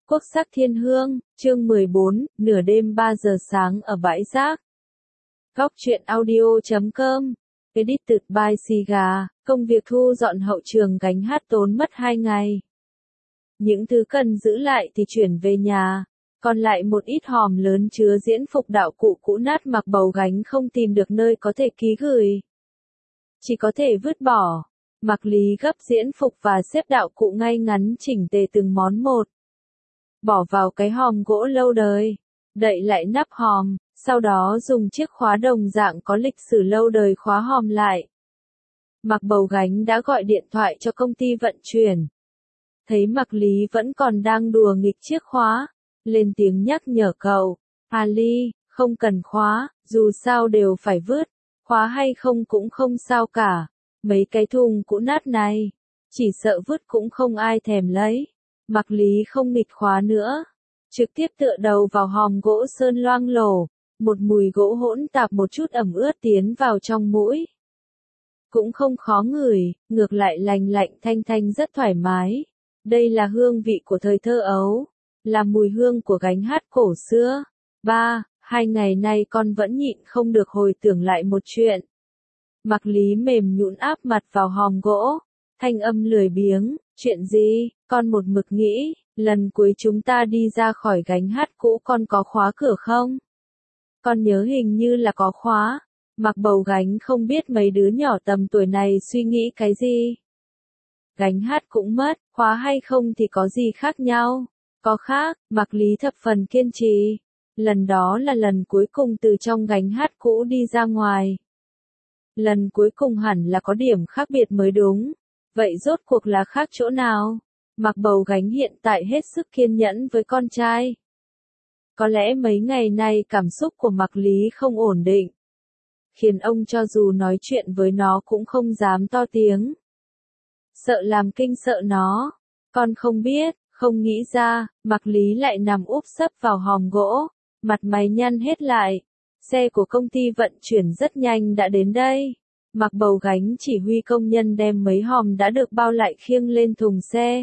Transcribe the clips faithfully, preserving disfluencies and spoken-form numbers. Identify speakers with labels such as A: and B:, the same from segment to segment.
A: Quốc sắc thiên hương, chương mười bốn, nửa đêm ba giờ sáng ở bãi rác. Góc truyện audio chấm com, edited by Siga, công việc thu dọn hậu trường gánh hát tốn mất hai ngày. Những thứ cần giữ lại thì chuyển về nhà, còn lại một ít hòm lớn chứa diễn phục đạo cụ cũ nát Mặc Bầu gánh không tìm được nơi có thể ký gửi. Chỉ có thể vứt bỏ. Mặc Lý gấp diễn phục và xếp đạo cụ ngay ngắn chỉnh tề từng món một. Bỏ vào cái hòm gỗ lâu đời, đậy lại nắp hòm, sau đó dùng chiếc khóa đồng dạng có lịch sử lâu đời khóa hòm lại. Mặc Bầu gánh đã gọi điện thoại cho công ty vận chuyển. Thấy Mặc Lý vẫn còn đang đùa nghịch chiếc khóa, lên tiếng nhắc nhở cậu, Ali, không cần khóa, dù sao đều phải vứt, khóa hay không cũng không sao cả, mấy cái thùng cũ nát này, chỉ sợ vứt cũng không ai thèm lấy. Mặc Lý không nghịch khóa nữa, trực tiếp tựa đầu vào hòm gỗ sơn loang lổ, một mùi gỗ hỗn tạp một chút ẩm ướt tiến vào trong mũi. Cũng không khó ngửi, ngược lại lành lạnh thanh thanh rất thoải mái. Đây là hương vị của thời thơ ấu, là mùi hương của gánh hát cổ xưa. Ba, hai ngày nay con vẫn nhịn không được hồi tưởng lại một chuyện. Mặc Lý mềm nhũn áp mặt vào hòm gỗ, thanh âm lười biếng, chuyện gì, con một mực nghĩ, lần cuối chúng ta đi ra khỏi gánh hát cũ con có khóa cửa không? Con nhớ hình như là có khóa. Mặc Bầu gánh không biết mấy đứa nhỏ tầm tuổi này suy nghĩ cái gì. Gánh hát cũng mất, khóa hay không thì có gì khác nhau? Có khác, Mặc Lý thập phần kiên trì. Lần đó là lần cuối cùng từ trong gánh hát cũ đi ra ngoài. Lần cuối cùng hẳn là có điểm khác biệt mới đúng. Vậy rốt cuộc là khác chỗ nào? Mặc Bầu gánh hiện tại hết sức kiên nhẫn với con trai. Có lẽ mấy ngày nay cảm xúc của Mặc Lý không ổn định, khiến ông cho dù nói chuyện với nó cũng không dám to tiếng. Sợ làm kinh sợ nó. Con không biết, không nghĩ ra, Mặc Lý lại nằm úp sấp vào hòm gỗ, mặt mày nhăn hết lại. Xe của công ty vận chuyển rất nhanh đã đến đây. Mặc Bầu gánh chỉ huy công nhân đem mấy hòm đã được bao lại khiêng lên thùng xe.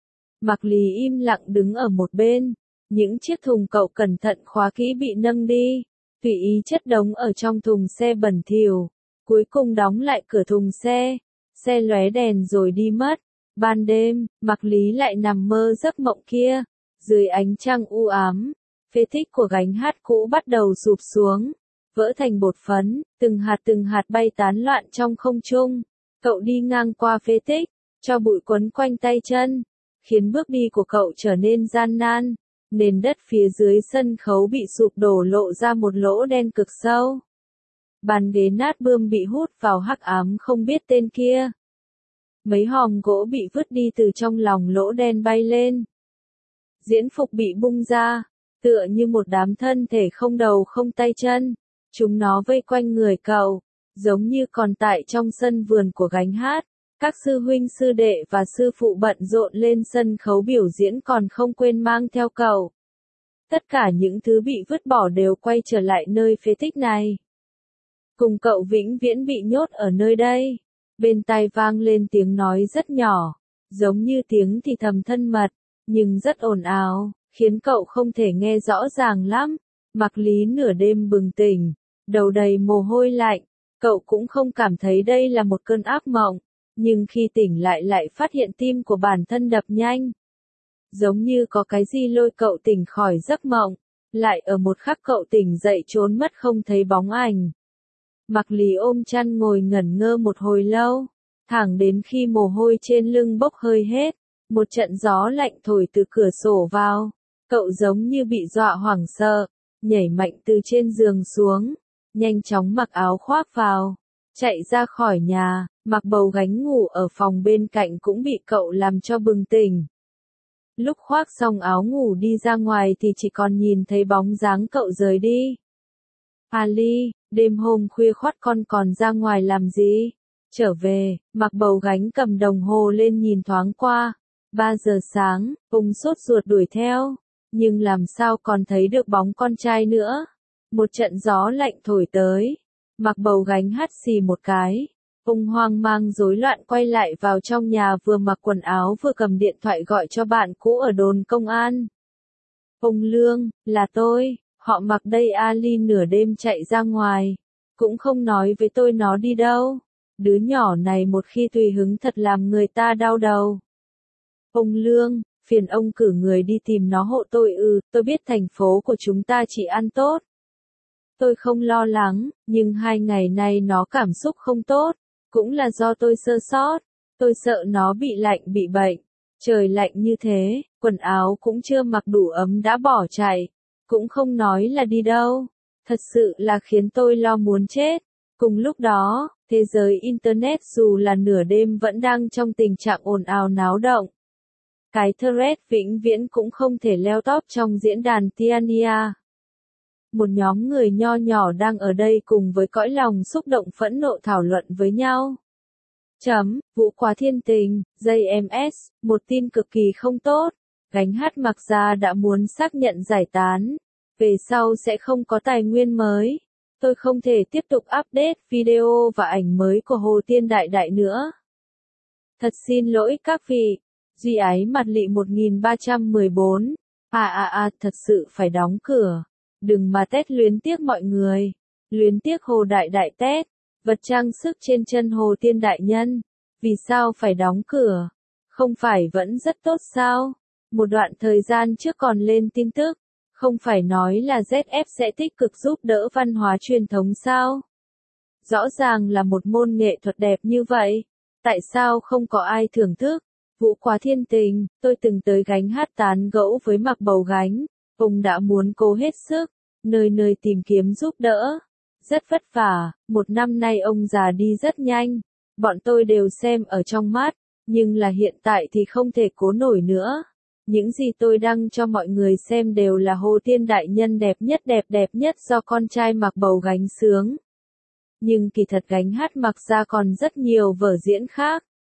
A: Mặc Lý im lặng đứng ở một bên. Những chiếc thùng cậu cẩn thận khóa kỹ bị nâng đi, tùy ý chất đống ở trong thùng xe bẩn thỉu. Cuối cùng đóng lại cửa thùng xe. Xe lóe đèn rồi đi mất. Ban đêm, Mặc Lý lại nằm mơ giấc mộng kia. Dưới ánh trăng u ám, phế tích của gánh hát cũ bắt đầu sụp xuống, vỡ thành bột phấn, từng hạt từng hạt bay tán loạn trong không trung. Cậu đi ngang qua phế tích, cho bụi quấn quanh tay chân, khiến bước đi của cậu trở nên gian nan. Nền đất phía dưới sân khấu bị sụp đổ lộ ra một lỗ đen cực sâu. Bàn ghế nát bươm bị hút vào hắc ám không biết tên kia. Mấy hòm gỗ bị vứt đi từ trong lòng lỗ đen bay lên. Diễn phục bị bung ra, tựa như một đám thân thể không đầu không tay chân. Chúng nó vây quanh người cậu, giống như còn tại trong sân vườn của gánh hát. Các sư huynh sư đệ và sư phụ bận rộn lên sân khấu biểu diễn còn không quên mang theo cậu. Tất cả những thứ bị vứt bỏ đều quay trở lại nơi phế tích này. Cùng cậu vĩnh viễn bị nhốt ở nơi đây. Bên tai vang lên tiếng nói rất nhỏ, giống như tiếng thì thầm thân mật, nhưng rất ồn ào, khiến cậu không thể nghe rõ ràng lắm. Mặc Lý nửa đêm bừng tỉnh, đầu đầy mồ hôi lạnh, cậu cũng không cảm thấy đây là một cơn ác mộng. Nhưng khi tỉnh lại lại phát hiện tim của bản thân đập nhanh. Giống như có cái gì lôi cậu tỉnh khỏi giấc mộng. Lại ở một khắc cậu tỉnh dậy trốn mất không thấy bóng ảnh. Mặc Lý ôm chăn ngồi ngẩn ngơ một hồi lâu. Thẳng đến khi mồ hôi trên lưng bốc hơi hết. Một trận gió lạnh thổi từ cửa sổ vào. Cậu giống như bị dọa hoảng sợ. Nhảy mạnh từ trên giường xuống. Nhanh chóng mặc áo khoác vào. Chạy ra khỏi nhà. Mặc Bầu gánh ngủ ở phòng bên cạnh cũng bị cậu làm cho bừng tỉnh. Lúc khoác xong áo ngủ đi ra ngoài thì chỉ còn nhìn thấy bóng dáng cậu rời đi. Ali, đêm hôm khuya khoắt con còn ra ngoài làm gì? Trở về, Mặc Bầu gánh cầm đồng hồ lên nhìn thoáng qua. Ba giờ sáng, ông sốt ruột đuổi theo. Nhưng làm sao còn thấy được bóng con trai nữa? Một trận gió lạnh thổi tới. Mặc Bầu gánh hắt xì một cái. Ông hoang mang rối loạn quay lại vào trong nhà vừa mặc quần áo vừa cầm điện thoại gọi cho bạn cũ ở đồn công an. Ông Lương, là tôi, họ Mặc đây. Ali nửa đêm chạy ra ngoài, cũng không nói với tôi nó đi đâu. Đứa nhỏ này một khi tùy hứng thật làm người ta đau đầu. Ông Lương, phiền ông cử người đi tìm nó hộ tôi. Ừ, tôi biết thành phố của chúng ta chỉ ăn tốt. Tôi không lo lắng, nhưng hai ngày nay nó cảm xúc không tốt, cũng là do tôi sơ sót. Tôi sợ nó bị lạnh bị bệnh. Trời lạnh như thế, quần áo cũng chưa mặc đủ ấm đã bỏ chạy, cũng không nói là đi đâu. Thật sự là khiến tôi lo muốn chết. Cùng lúc đó, thế giới Internet dù là nửa đêm vẫn đang trong tình trạng ồn ào náo động. Cái thread vĩnh viễn cũng không thể leo top trong diễn đàn Tiania. Một nhóm người nho nhỏ đang ở đây cùng với cõi lòng xúc động phẫn nộ thảo luận với nhau. Chấm, Vũ Quá Thiên Tình, gi em ét, một tin cực kỳ không tốt. Gánh hát Mặc Gia đã muốn xác nhận giải tán. Về sau sẽ không có tài nguyên mới. Tôi không thể tiếp tục update video và ảnh mới của Hồ Tiên Đại Đại nữa. Thật xin lỗi các vị. Duy Ái Mặt Lị một nghìn ba trăm mười bốn. À à à, thật sự phải đóng cửa. Đừng mà tét luyến tiếc mọi người. Luyến tiếc Hồ Đại Đại tét. Vật trang sức trên chân Hồ Tiên Đại Nhân. Vì sao phải đóng cửa? Không phải vẫn rất tốt sao? Một đoạn thời gian trước còn lên tin tức. Không phải nói là dét ép sẽ tích cực giúp đỡ văn hóa truyền thống sao? Rõ ràng là một môn nghệ thuật đẹp như vậy. Tại sao không có ai thưởng thức? Vũ Quá Thiên Tình, tôi từng tới gánh hát tán gẫu với Mặc Bầu Gánh. Ông đã muốn cố hết sức, nơi nơi tìm kiếm giúp đỡ. Rất vất vả, một năm nay ông già đi rất nhanh. Bọn tôi đều xem ở trong mắt, nhưng là hiện tại thì không thể cố nổi nữa. Những gì tôi đăng cho mọi người xem đều là Hồ Tiên Đại Nhân đẹp nhất đẹp đẹp nhất do con trai Mặc Bầu Gánh sướng. Nhưng kỳ thật gánh hát Mặc Gia còn rất nhiều vở diễn khác.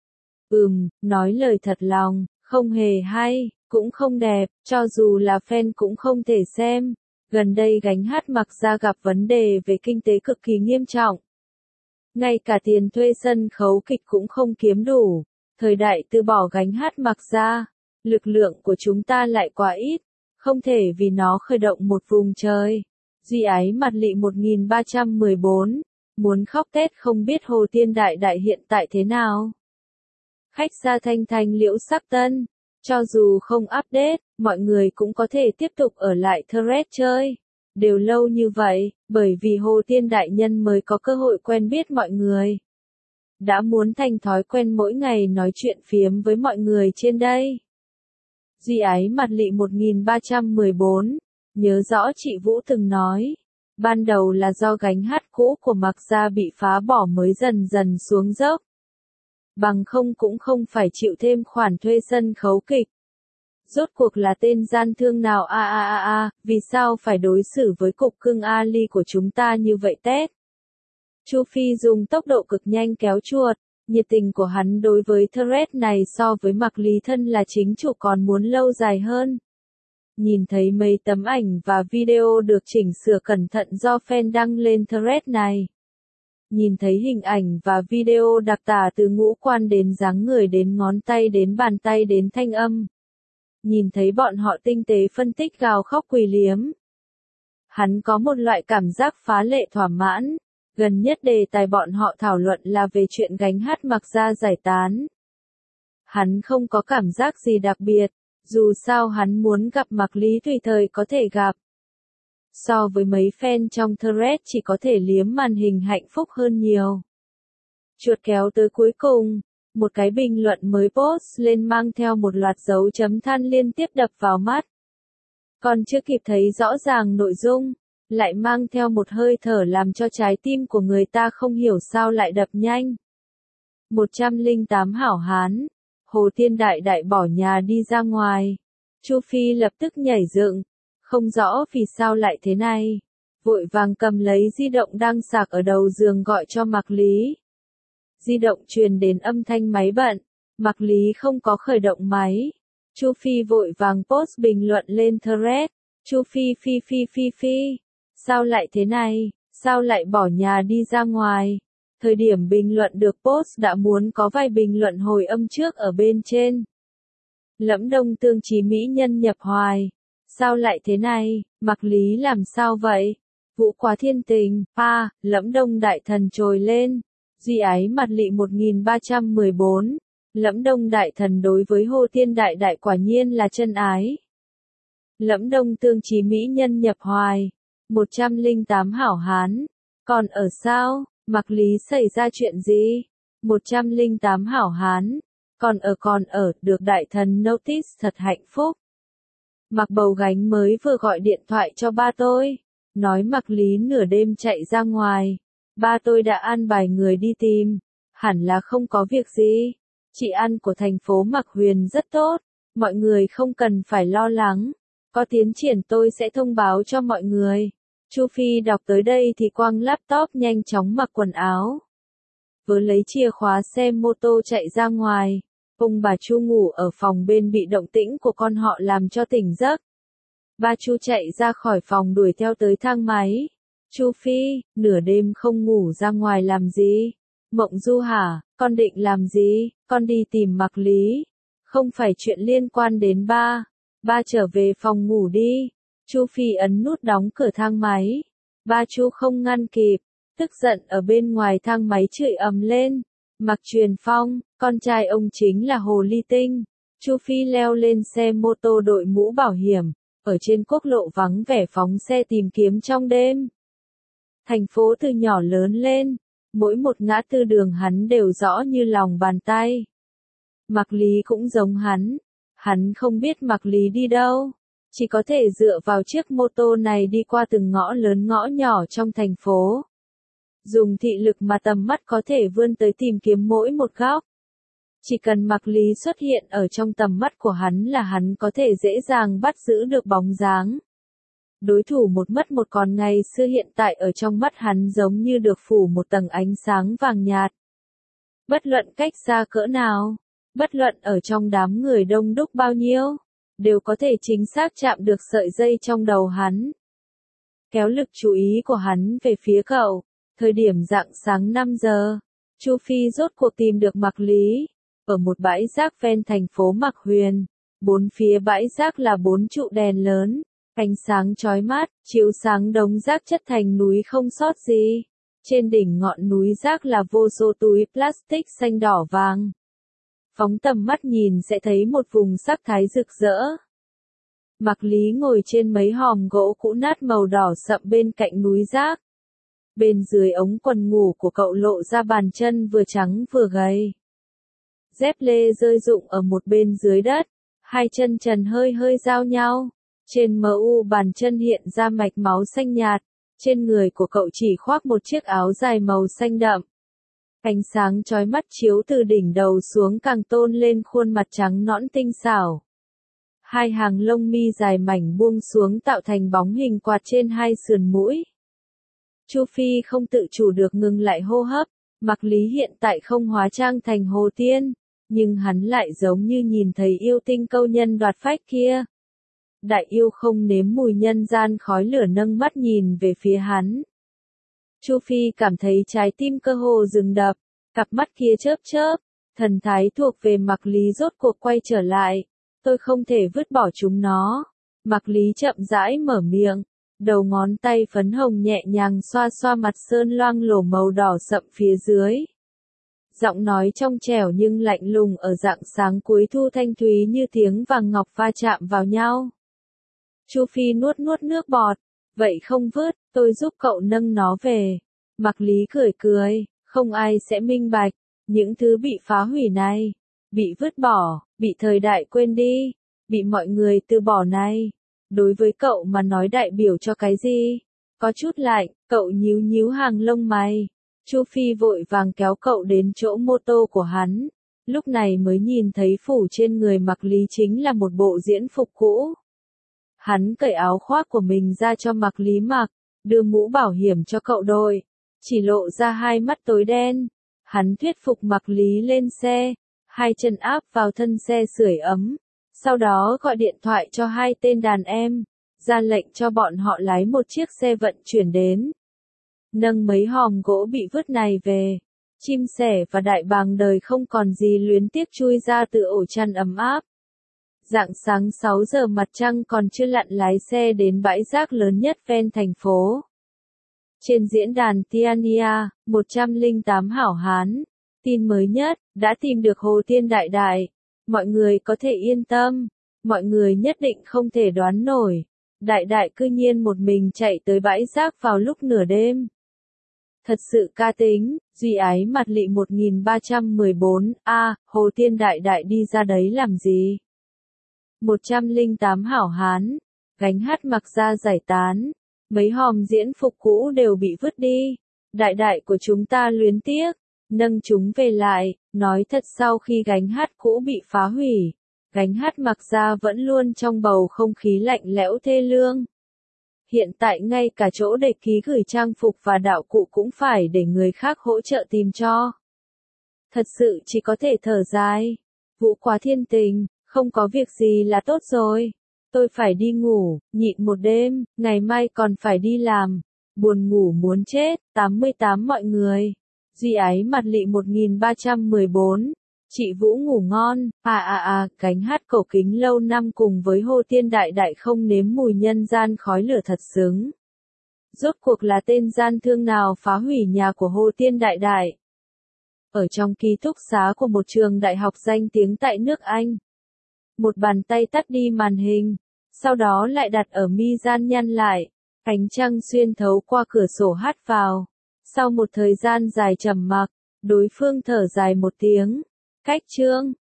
A: Ừm, nói lời thật lòng, không hề hay, cũng không đẹp, cho dù là fan cũng không thể xem. Gần đây gánh hát Mặc Gia gặp vấn đề về kinh tế cực kỳ nghiêm trọng. Ngay cả tiền thuê sân khấu kịch cũng không kiếm đủ. Thời đại từ bỏ gánh hát Mặc Gia, lực lượng của chúng ta lại quá ít, không thể vì nó khởi động một vùng trời. Duy Ái Mặt Lị một nghìn ba trăm mười bốn, muốn khóc tét không biết Hồ Tiên Đại Đại hiện tại thế nào. Khách gia Thanh Thanh Liễu Sắc Tân, cho dù không update, mọi người cũng có thể tiếp tục ở lại thread chơi. Đều lâu như vậy, bởi vì Hồ Tiên Đại Nhân mới có cơ hội quen biết mọi người. Đã muốn thành thói quen mỗi ngày nói chuyện phiếm với mọi người trên đây. Duy Ái Mặt Lị một nghìn ba trăm mười bốn, nhớ rõ chị Vũ từng nói, ban đầu là do gánh hát cũ của Mặc Gia bị phá bỏ mới dần dần xuống dốc. Bằng không cũng không phải chịu thêm khoản thuê sân khấu kịch. Rốt cuộc là tên gian thương nào a a a a, vì sao phải đối xử với cục cưng Ali của chúng ta như vậy tét? Chu Phi dùng tốc độ cực nhanh kéo chuột, nhiệt tình của hắn đối với thread này so với Mặc Lý thân là chính chủ còn muốn lâu dài hơn. Nhìn thấy mấy tấm ảnh và video được chỉnh sửa cẩn thận do fan đăng lên thread này. Nhìn thấy hình ảnh và video đặc tả từ ngũ quan đến dáng người đến ngón tay đến bàn tay đến thanh âm. Nhìn thấy bọn họ tinh tế phân tích gào khóc quỳ liếm. Hắn có một loại cảm giác phá lệ thỏa mãn. Gần nhất đề tài bọn họ thảo luận là về chuyện gánh hát Mặc Gia giải tán. Hắn không có cảm giác gì đặc biệt, dù sao hắn muốn gặp Mặc Lý tùy thời có thể gặp. So với mấy fan trong thread chỉ có thể liếm màn hình hạnh phúc hơn nhiều. Chuột kéo tới cuối cùng, một cái bình luận mới post lên mang theo một loạt dấu chấm than liên tiếp đập vào mắt. Còn chưa kịp thấy rõ ràng nội dung, lại mang theo một hơi thở làm cho trái tim của người ta không hiểu sao lại đập nhanh. một trăm lẻ tám hảo hán, Hồ Tiên Đại Đại bỏ nhà đi ra ngoài. Chu Phi lập tức nhảy dựng, không rõ vì sao lại thế này. Vội vàng cầm lấy di động đang sạc ở đầu giường gọi cho Mặc Lý. Di động truyền đến âm thanh máy bận, Mặc Lý không có khởi động máy. Chu Phi vội vàng post bình luận lên thread. Chu Phi phi phi phi phi. Sao lại thế này, sao lại bỏ nhà đi ra ngoài? Thời điểm bình luận được post đã muốn có vài bình luận hồi âm trước ở bên trên. Lẫm Đông Tương Chí mỹ nhân nhập hoài. Sao lại thế này, Mạc Lý làm sao vậy? Vũ quá thiên tình, pa, Lẫm Đông Đại Thần trồi lên. Duy ái mặt lị một nghìn ba trăm mười bốn. Lẫm Đông Đại Thần đối với Hồ Tiên Đại Đại quả nhiên là chân ái. Lẫm Đông tương trí mỹ nhân nhập hoài. một trăm lẻ tám hảo hán. Còn ở sao, Mạc Lý xảy ra chuyện gì? một trăm lẻ tám hảo hán. Còn ở còn ở, được Đại Thần notice thật hạnh phúc. Mạc Bầu Gánh mới vừa gọi điện thoại cho ba tôi. Nói Mạc Lý nửa đêm chạy ra ngoài. Ba tôi đã an bài người đi tìm. Hẳn là không có việc gì. Chị ăn của thành phố Mạc Huyền rất tốt. Mọi người không cần phải lo lắng. Có tiến triển tôi sẽ thông báo cho mọi người. Chu Phi đọc tới đây thì quăng laptop nhanh chóng mặc quần áo. Vừa lấy chìa khóa xe mô tô chạy ra ngoài. Ông bà Chu ngủ ở phòng bên bị động tĩnh của con họ làm cho tỉnh giấc. Ba Chu chạy ra khỏi phòng đuổi theo tới thang máy. Chu Phi, nửa đêm không ngủ ra ngoài làm gì? Mộng du hả, con định làm gì? Con đi tìm Mạc Lý. Không phải chuyện liên quan đến ba. Ba trở về phòng ngủ đi. Chu Phi ấn nút đóng cửa thang máy. Ba Chu không ngăn kịp. Tức giận ở bên ngoài thang máy chửi ầm lên. Mạc Truyền Phong, con trai ông chính là Hồ Ly Tinh. Chu Phi leo lên xe mô tô đội mũ bảo hiểm. Ở trên quốc lộ vắng vẻ phóng xe tìm kiếm trong đêm. Thành phố từ nhỏ lớn lên. Mỗi một ngã tư đường hắn đều rõ như lòng bàn tay. Mạc Lý cũng giống hắn. Hắn không biết Mạc Lý đi đâu. Chỉ có thể dựa vào chiếc mô tô này đi qua từng ngõ lớn ngõ nhỏ trong thành phố. Dùng thị lực mà tầm mắt có thể vươn tới tìm kiếm mỗi một góc. Chỉ cần Mạc Lý xuất hiện ở trong tầm mắt của hắn là hắn có thể dễ dàng bắt giữ được bóng dáng. Đối thủ một mất một còn ngày xưa hiện tại ở trong mắt hắn giống như được phủ một tầng ánh sáng vàng nhạt. Bất luận cách xa cỡ nào, bất luận ở trong đám người đông đúc bao nhiêu, đều có thể chính xác chạm được sợi dây trong đầu hắn. Kéo lực chú ý của hắn về phía cậu, thời điểm rạng sáng năm giờ, Chu Phi rốt cuộc tìm được Mạc Lý, ở một bãi rác ven thành phố Mạc Huyền, bốn phía bãi rác là bốn trụ đèn lớn. Ánh sáng chói mắt, chiếu sáng đống rác chất thành núi không sót gì. Trên đỉnh ngọn núi rác là vô số túi plastic xanh đỏ vàng. Phóng tầm mắt nhìn sẽ thấy một vùng sắc thái rực rỡ. Mạc Lý ngồi trên mấy hòm gỗ cũ nát màu đỏ sậm bên cạnh núi rác. Bên dưới ống quần ngủ của cậu lộ ra bàn chân vừa trắng vừa gầy. Dép lê rơi rụng ở một bên dưới đất, hai chân trần hơi hơi giao nhau. Trên mờ u bàn chân hiện ra mạch máu xanh nhạt, trên người của cậu chỉ khoác một chiếc áo dài màu xanh đậm. Ánh sáng chói mắt chiếu từ đỉnh đầu xuống càng tôn lên khuôn mặt trắng nõn tinh xảo. Hai hàng lông mi dài mảnh buông xuống tạo thành bóng hình quạt trên hai sườn mũi. Chu Phi không tự chủ được ngừng lại hô hấp, Mạc Lý hiện tại không hóa trang thành Hồ Tiên, nhưng hắn lại giống như nhìn thấy yêu tinh câu nhân đoạt phách kia. Đại yêu không nếm mùi nhân gian khói lửa nâng mắt nhìn về phía hắn. Chu Phi cảm thấy trái tim cơ hồ dừng đập, cặp mắt kia chớp chớp, thần thái thuộc về Mạc Lý rốt cuộc quay trở lại. Tôi không thể vứt bỏ chúng nó. Mạc Lý chậm rãi mở miệng, đầu ngón tay phấn hồng nhẹ nhàng xoa xoa mặt sơn loang lổ màu đỏ sậm phía dưới. Giọng nói trong trẻo nhưng lạnh lùng ở rạng sáng cuối thu thanh thúy như tiếng vàng ngọc va chạm vào nhau. Chu Phi nuốt nuốt nước bọt, vậy không vứt, tôi giúp cậu nâng nó về. Mạc Lý cười cười, không ai sẽ minh bạch, những thứ bị phá hủy này, bị vứt bỏ, bị thời đại quên đi, bị mọi người từ bỏ này. Đối với cậu mà nói đại biểu cho cái gì? Có chút lạnh, cậu nhíu nhíu hàng lông mày. Chu Phi vội vàng kéo cậu đến chỗ mô tô của hắn, lúc này mới nhìn thấy phủ trên người Mạc Lý chính là một bộ diễn phục cũ. Hắn cởi áo khoác của mình ra cho Mạc Lý mặc, đưa mũ bảo hiểm cho cậu đội, chỉ lộ ra hai mắt tối đen. Hắn thuyết phục Mạc Lý lên xe, hai chân áp vào thân xe sưởi ấm, sau đó gọi điện thoại cho hai tên đàn em, ra lệnh cho bọn họ lái một chiếc xe vận chuyển đến. Nâng mấy hòm gỗ bị vứt này về, chim sẻ và đại bàng đời không còn gì luyến tiếc chui ra từ ổ chăn ấm áp. Rạng sáng sáu giờ mặt trăng còn chưa lặn lái xe đến bãi rác lớn nhất ven thành phố. Trên diễn đàn Tiania, một trăm lẻ tám hảo hán, tin mới nhất, đã tìm được Hồ Tiên Đại Đại. Mọi người có thể yên tâm, mọi người nhất định không thể đoán nổi. Đại Đại cư nhiên một mình chạy tới bãi rác vào lúc nửa đêm. Thật sự ca tính, Duy Ái Mặt Lị một nghìn ba trăm mười bốn, a, Hồ Tiên Đại Đại đi ra đấy làm gì? một trăm lẻ tám hảo hán, gánh hát mặc ra giải tán, mấy hòm diễn phục cũ đều bị vứt đi. Đại đại của chúng ta luyến tiếc, nâng chúng về lại, nói thật sau khi gánh hát cũ bị phá hủy, gánh hát mặc ra vẫn luôn trong bầu không khí lạnh lẽo thê lương. Hiện tại ngay cả chỗ để ký gửi trang phục và đạo cụ cũng phải để người khác hỗ trợ tìm cho. Thật sự chỉ có thể thở dài. Vũ quá thiên tình, không có việc gì là tốt rồi. Tôi phải đi ngủ, nhịn một đêm, ngày mai còn phải đi làm. Buồn ngủ muốn chết, tám mươi tám mọi người. Duy Ái Mặt Lị một nghìn ba trăm mười bốn. Chị Vũ ngủ ngon, à à à, gánh hát cổ kính lâu năm cùng với Hồ Tiên Đại Đại không nếm mùi nhân gian khói lửa thật sướng. Rốt cuộc là tên gian thương nào phá hủy nhà của Hồ Tiên Đại Đại? Ở trong ký túc xá của một trường đại học danh tiếng tại nước Anh. Một bàn tay tắt đi màn hình, sau đó lại đặt ở mi gian nhăn lại, ánh trăng xuyên thấu qua cửa sổ hắt vào. Sau một thời gian dài trầm mặc, đối phương thở dài một tiếng. Cách chương,